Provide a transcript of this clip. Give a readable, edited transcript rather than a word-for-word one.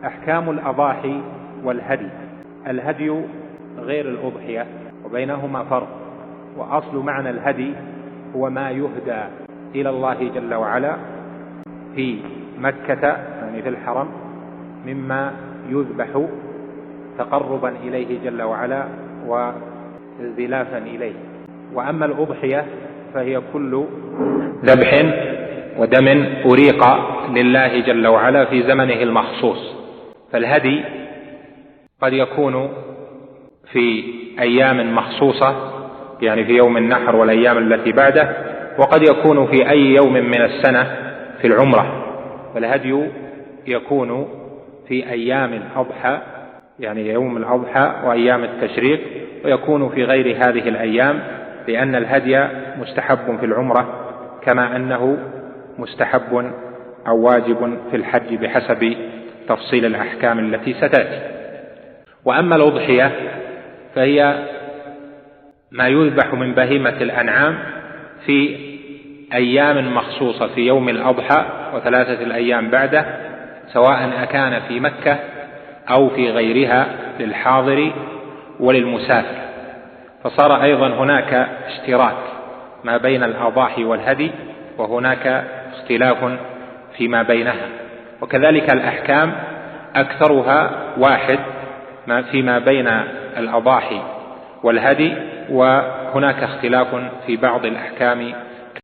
أحكام الأضاحي والهدي. الهدي غير الأضحية وبينهما فرق، وأصل معنى الهدي هو ما يهدى إلى الله جل وعلا في مكة يعني في الحرم مما يذبح تقربا إليه جل وعلا واستلافا إليه. وأما الأضحية فهي كل ذبح ودم أريق لله جل وعلا في زمنه المخصوص. فالهدي قد يكون في أيام مخصوصة يعني في يوم النحر والأيام التي بعده، وقد يكون في أي يوم من السنة في العمرة. فالهدي يكون في أيام الأضحى يعني يوم الأضحى وأيام التشريق، ويكون في غير هذه الأيام، لأن الهدي مستحب في العمرة كما أنه مستحب أو واجب في الحج بحسب تفصيل الأحكام التي ستأتي. وأما الأضحية فهي ما يذبح من بهيمة الأنعام في أيام مخصوصة في يوم الأضحى وثلاثة الأيام بعده، سواء أكان في مكة أو في غيرها للحاضر وللمسافر. فصار أيضا هناك اشتراك ما بين الأضاحي والهدي، وهناك اختلاف فيما بينها. وكذلك الأحكام أكثرها واحد فيما بين الأضاحي والهدي، وهناك اختلاف في بعض الأحكام